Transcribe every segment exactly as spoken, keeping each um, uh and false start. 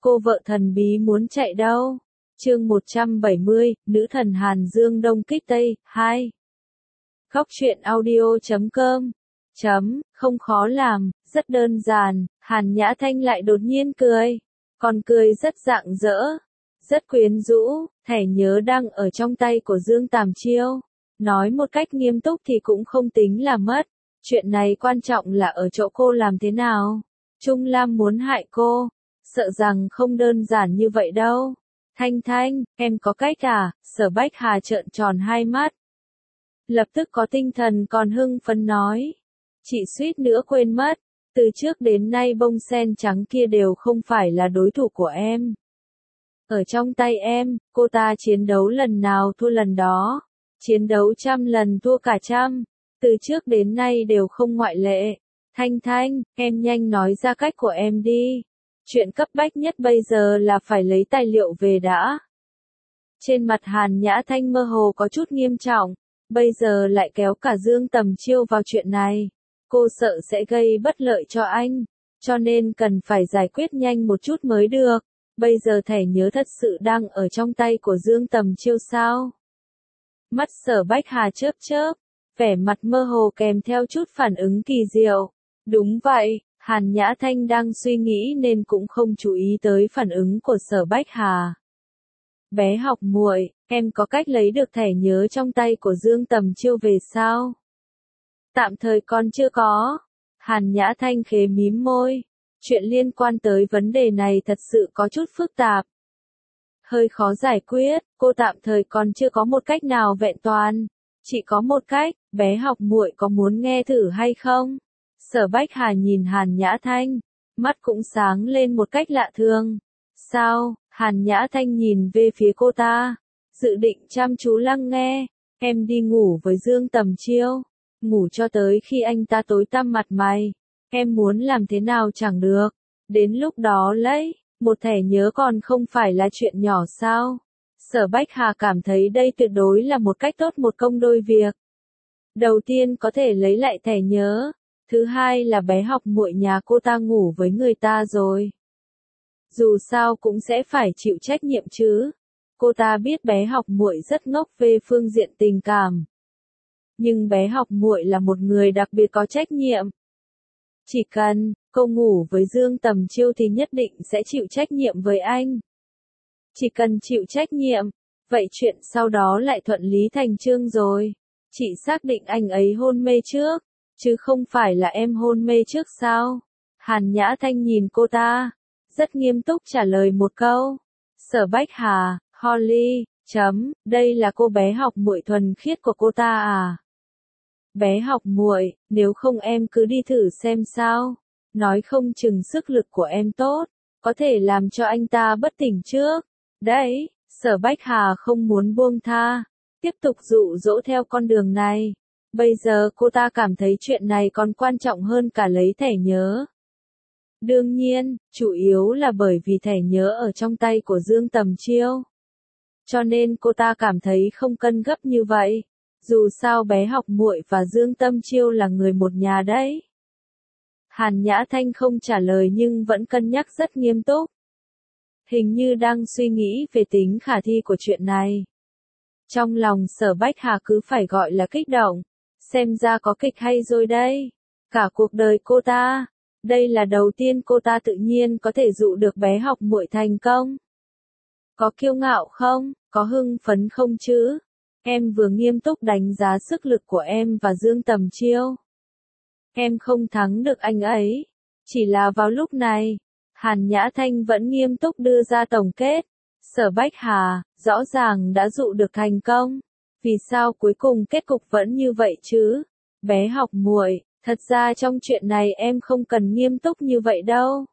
Cô vợ thần bí muốn chạy đâu? Chương một trăm bảy mươi, nữ thần Hàn Dương đông kích Tây, hai. Góc truyện audio chấm com. Chấm, không khó làm, rất đơn giản, Hàn Nhã Thanh lại đột nhiên cười. Còn cười rất rạng rỡ, rất quyến rũ, thẻ nhớ đang ở trong tay của Dương Tàm Chiêu. Nói một cách nghiêm túc thì cũng không tính là mất. Chuyện này quan trọng là ở chỗ cô làm thế nào. Trung Lam muốn hại cô, sợ rằng không đơn giản như vậy đâu. Thanh Thanh, em có cách à? Sở Bách Hà trợn tròn hai mắt. Lập tức có tinh thần còn hưng phấn nói. Chị suýt nữa quên mất, từ trước đến nay bông sen trắng kia đều không phải là đối thủ của em. Ở trong tay em, cô ta chiến đấu lần nào thua lần đó. Chiến đấu trăm lần thua cả trăm. Từ trước đến nay đều không ngoại lệ. Thanh Thanh, em nhanh nói ra cách của em đi. Chuyện cấp bách nhất bây giờ là phải lấy tài liệu về đã. Trên mặt Hàn Nhã Thanh mơ hồ có chút nghiêm trọng. Bây giờ lại kéo cả Dương Tầm Chiêu vào chuyện này. Cô sợ sẽ gây bất lợi cho anh. Cho nên cần phải giải quyết nhanh một chút mới được. Bây giờ thẻ nhớ thật sự đang ở trong tay của Dương Tầm Chiêu sao? Mắt Sở Bách Hà chớp chớp. Vẻ mặt mơ hồ kèm theo chút phản ứng kỳ diệu. Đúng vậy, Hàn Nhã Thanh đang suy nghĩ nên cũng không chú ý tới phản ứng của Sở Bách Hà. Bé học muội, em có cách lấy được thẻ nhớ trong tay của Dương Tầm Chiêu về sao? Tạm thời còn chưa có. Hàn Nhã Thanh khẽ mím môi. Chuyện liên quan tới vấn đề này thật sự có chút phức tạp. Hơi khó giải quyết, cô tạm thời còn chưa có một cách nào vẹn toàn. Chỉ có một cách, bé học muội có muốn nghe thử hay không? Sở Bách Hà nhìn Hàn Nhã Thanh, mắt cũng sáng lên một cách lạ thường. Sao? Hàn Nhã Thanh nhìn về phía cô ta, dự định chăm chú lắng nghe. Em đi ngủ với Dương Tầm Chiêu, ngủ cho tới khi anh ta tối tăm mặt mày. Em muốn làm thế nào chẳng được. Đến lúc đó lấy một thẻ nhớ còn không phải là chuyện nhỏ sao? Sở Bách Hà cảm thấy đây tuyệt đối là một cách tốt một công đôi việc. Đầu tiên có thể lấy lại thẻ nhớ. Thứ hai là bé học muội nhà cô ta ngủ với người ta rồi. Dù sao cũng sẽ phải chịu trách nhiệm chứ. Cô ta biết bé học muội rất ngốc về phương diện tình cảm. Nhưng bé học muội là một người đặc biệt có trách nhiệm. Chỉ cần cô ngủ với Dương Tầm Chiêu thì nhất định sẽ chịu trách nhiệm với anh. Chỉ cần chịu trách nhiệm, vậy chuyện sau đó lại thuận lý thành chương rồi. Chị xác định anh ấy hôn mê trước, chứ không phải là em hôn mê trước sao? Hàn Nhã Thanh nhìn cô ta, rất nghiêm túc trả lời một câu. Sở Bách Hà, Holly, chấm, đây là cô bé học muội thuần khiết của cô ta à? Bé học muội, nếu không em cứ đi thử xem sao. Nói không chừng sức lực của em tốt, có thể làm cho anh ta bất tỉnh trước. Đấy, Sở Bách Hà không muốn buông tha, tiếp tục dụ dỗ theo con đường này. Bây giờ cô ta cảm thấy chuyện này còn quan trọng hơn cả lấy thẻ nhớ. Đương nhiên, chủ yếu là bởi vì thẻ nhớ ở trong tay của Dương Tầm Chiêu. Cho nên cô ta cảm thấy không cân gấp như vậy. Dù sao bé học muội và Dương Tầm Chiêu là người một nhà đấy. Hàn Nhã Thanh không trả lời nhưng vẫn cân nhắc rất nghiêm túc. Hình như đang suy nghĩ về tính khả thi của chuyện này. Trong lòng Sở Bách Hà cứ phải gọi là kích động. Xem ra có kịch hay rồi đây. Cả cuộc đời cô ta, đây là đầu tiên cô ta tự nhiên có thể dụ được bé học muội thành công. Có kiêu ngạo không? Có hưng phấn không chứ? Em vừa nghiêm túc đánh giá sức lực của em và Dương Tầm Chiêu. Em không thắng được anh ấy. Chỉ là vào lúc này, Hàn Nhã Thanh vẫn nghiêm túc đưa ra tổng kết. Sở Bách Hà, rõ ràng đã dụ được thành công. Vì sao cuối cùng kết cục vẫn như vậy chứ? Bé học muội, thật ra trong chuyện này em không cần nghiêm túc như vậy đâu.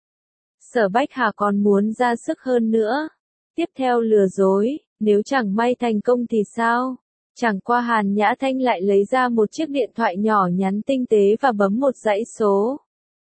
Sở Bách Hà còn muốn ra sức hơn nữa. Tiếp theo lừa dối, nếu chẳng may thành công thì sao? Chẳng qua Hàn Nhã Thanh lại lấy ra một chiếc điện thoại nhỏ nhắn tinh tế và bấm một dãy số.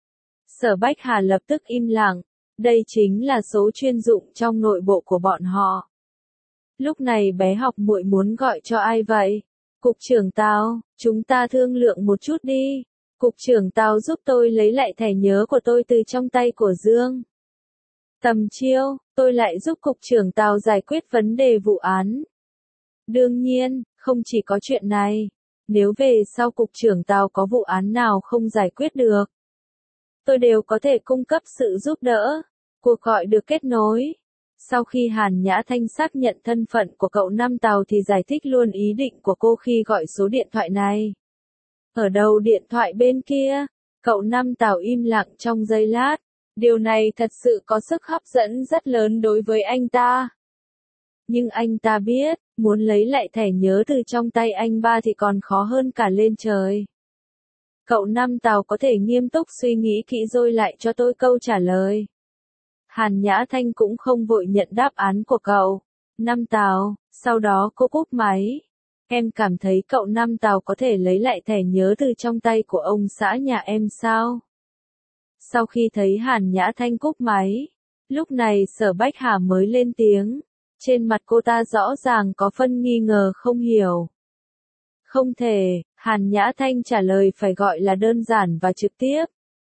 Sở Bách Hà lập tức im lặng. Đây chính là số chuyên dụng trong nội bộ của bọn họ. Lúc này bé học muội muốn gọi cho ai vậy? Cục trưởng Tào, chúng ta thương lượng một chút đi. Cục trưởng Tào giúp tôi lấy lại thẻ nhớ của tôi từ trong tay của Dương. Tầm Chiêu, tôi lại giúp cục trưởng Tào giải quyết vấn đề vụ án. Đương nhiên, không chỉ có chuyện này. Nếu về sau cục trưởng Tào có vụ án nào không giải quyết được, tôi đều có thể cung cấp sự giúp đỡ. Cuộc gọi được kết nối. Sau khi Hàn Nhã Thanh xác nhận thân phận của cậu Năm Tào thì giải thích luôn ý định của cô khi gọi số điện thoại này. Ở đầu điện thoại bên kia, cậu Năm Tào im lặng trong giây lát. Điều này thật sự có sức hấp dẫn rất lớn đối với anh ta. Nhưng anh ta biết, muốn lấy lại thẻ nhớ từ trong tay anh ba thì còn khó hơn cả lên trời. Cậu Năm Tào có thể nghiêm túc suy nghĩ kỹ rồi lại cho tôi câu trả lời. Hàn Nhã Thanh cũng không vội nhận đáp án của cậu Năm Tào, sau đó cô cúp máy. Em cảm thấy cậu Năm Tào có thể lấy lại thẻ nhớ từ trong tay của ông xã nhà em sao? Sau khi thấy Hàn Nhã Thanh cúp máy, lúc này Sở Bách Hà mới lên tiếng. Trên mặt cô ta rõ ràng có phân nghi ngờ không hiểu. Không thể, Hàn Nhã Thanh trả lời phải gọi là đơn giản và trực tiếp.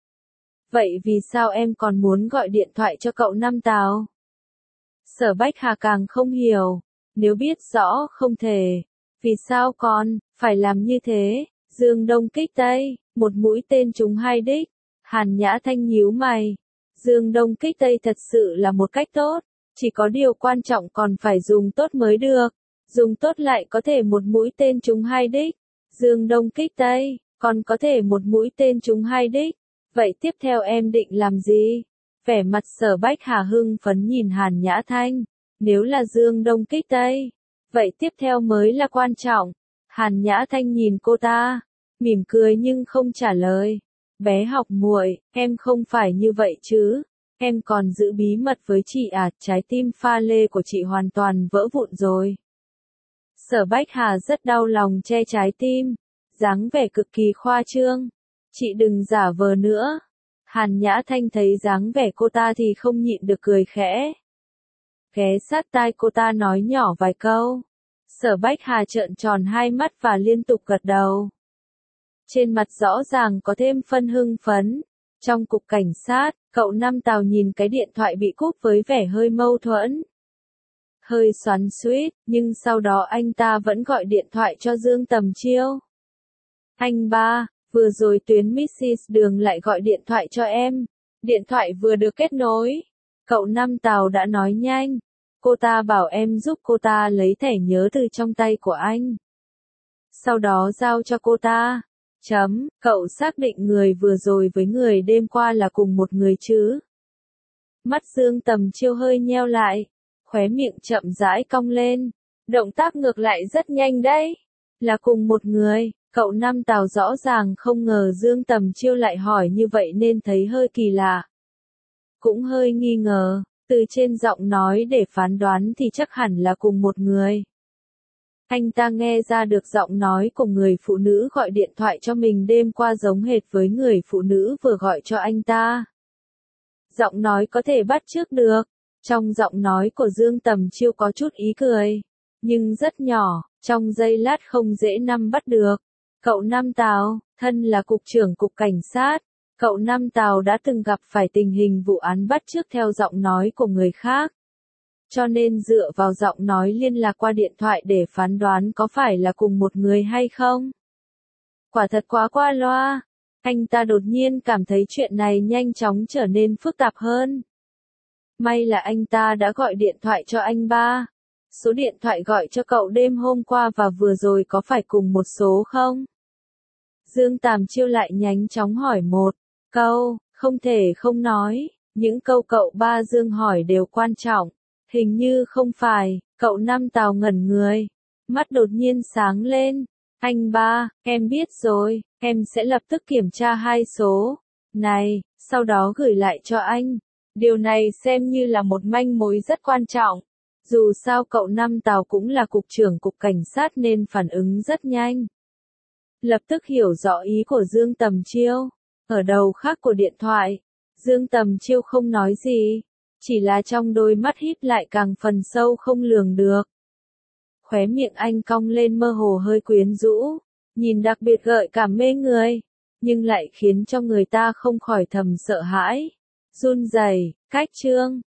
Vậy vì sao em còn muốn gọi điện thoại cho cậu Năm Tào? Sở Bách Hà càng không hiểu. Nếu biết rõ không thể, vì sao con phải làm như thế? Dương Đông kích Tây, một mũi tên trúng hai đích. Hàn Nhã Thanh nhíu mày. Dương Đông kích Tây thật sự là một cách tốt. Chỉ có điều quan trọng còn phải dùng tốt mới được. Dùng tốt lại có thể một mũi tên trúng hai đích. Dương Đông kích Tây, còn có thể một mũi tên trúng hai đích. Vậy tiếp theo em định làm gì? Vẻ mặt Sở Bách Hà hưng phấn nhìn Hàn Nhã Thanh. Nếu là Dương Đông kích Tây, vậy tiếp theo mới là quan trọng. Hàn Nhã Thanh nhìn cô ta, mỉm cười nhưng không trả lời. Bé học muội, em không phải như vậy chứ? Em còn giữ bí mật với chị à? Trái tim pha lê của chị hoàn toàn vỡ vụn rồi. Sở Bách Hà rất đau lòng che trái tim, dáng vẻ cực kỳ khoa trương. Chị đừng giả vờ nữa. Hàn Nhã Thanh thấy dáng vẻ cô ta thì không nhịn được cười khẽ. Ghé sát tai cô ta nói nhỏ vài câu. Sở Bách Hà trợn tròn hai mắt và liên tục gật đầu. Trên mặt rõ ràng có thêm phân hưng phấn. Trong cục cảnh sát, cậu Năm Tào nhìn cái điện thoại bị cúp với vẻ hơi mâu thuẫn. Hơi xoắn xuýt, nhưng sau đó anh ta vẫn gọi điện thoại cho Dương Tầm Chiêu. Anh ba, vừa rồi tuyến missus Đường lại gọi điện thoại cho em. Điện thoại vừa được kết nối. Cậu Năm Tào đã nói nhanh. Cô ta bảo em giúp cô ta lấy thẻ nhớ từ trong tay của anh. Sau đó giao cho cô ta. Chấm, cậu xác định người vừa rồi với người đêm qua là cùng một người chứ? Mắt Dương Tầm Chiêu hơi nheo lại. Khóe miệng chậm rãi cong lên. Động tác ngược lại rất nhanh đấy. Là cùng một người. Cậu Năm Tào rõ ràng không ngờ Dương Tầm Chiêu lại hỏi như vậy nên thấy hơi kỳ lạ. Cũng hơi nghi ngờ. Từ trên giọng nói để phán đoán thì chắc hẳn là cùng một người. Anh ta nghe ra được giọng nói của người phụ nữ gọi điện thoại cho mình đêm qua giống hệt với người phụ nữ vừa gọi cho anh ta. Giọng nói có thể bắt chước được. Trong giọng nói của Dương Tầm Chiêu có chút ý cười. Nhưng rất nhỏ, trong giây lát không dễ nắm bắt được. Cậu Năm Tào, thân là cục trưởng cục cảnh sát. Cậu Năm Tào đã từng gặp phải tình hình vụ án bắt chước theo giọng nói của người khác. Cho nên dựa vào giọng nói liên lạc qua điện thoại để phán đoán có phải là cùng một người hay không. Quả thật quá qua loa. Anh ta đột nhiên cảm thấy chuyện này nhanh chóng trở nên phức tạp hơn. May là anh ta đã gọi điện thoại cho anh ba. Số điện thoại gọi cho cậu đêm hôm qua và vừa rồi có phải cùng một số không? Dương Tầm Chiêu lại nhanh chóng hỏi một câu, không thể không nói. Những câu cậu ba Dương hỏi đều quan trọng. Hình như không phải. Cậu Năm Tào ngẩn người. Mắt đột nhiên sáng lên. Anh ba, em biết rồi. Em sẽ lập tức kiểm tra hai số này, sau đó gửi lại cho anh. Điều này xem như là một manh mối rất quan trọng. Dù sao cậu Năm Tào cũng là cục trưởng cục cảnh sát nên phản ứng rất nhanh. Lập tức hiểu rõ ý của Dương Tầm Chiêu. Ở đầu khác của điện thoại, Dương Tầm Chiêu không nói gì. Chỉ là trong đôi mắt híp lại càng phần sâu không lường được. Khóe miệng anh cong lên mơ hồ hơi quyến rũ. Nhìn đặc biệt gợi cảm mê người. Nhưng lại khiến cho người ta không khỏi thầm sợ hãi. Run rẩy, cách trương.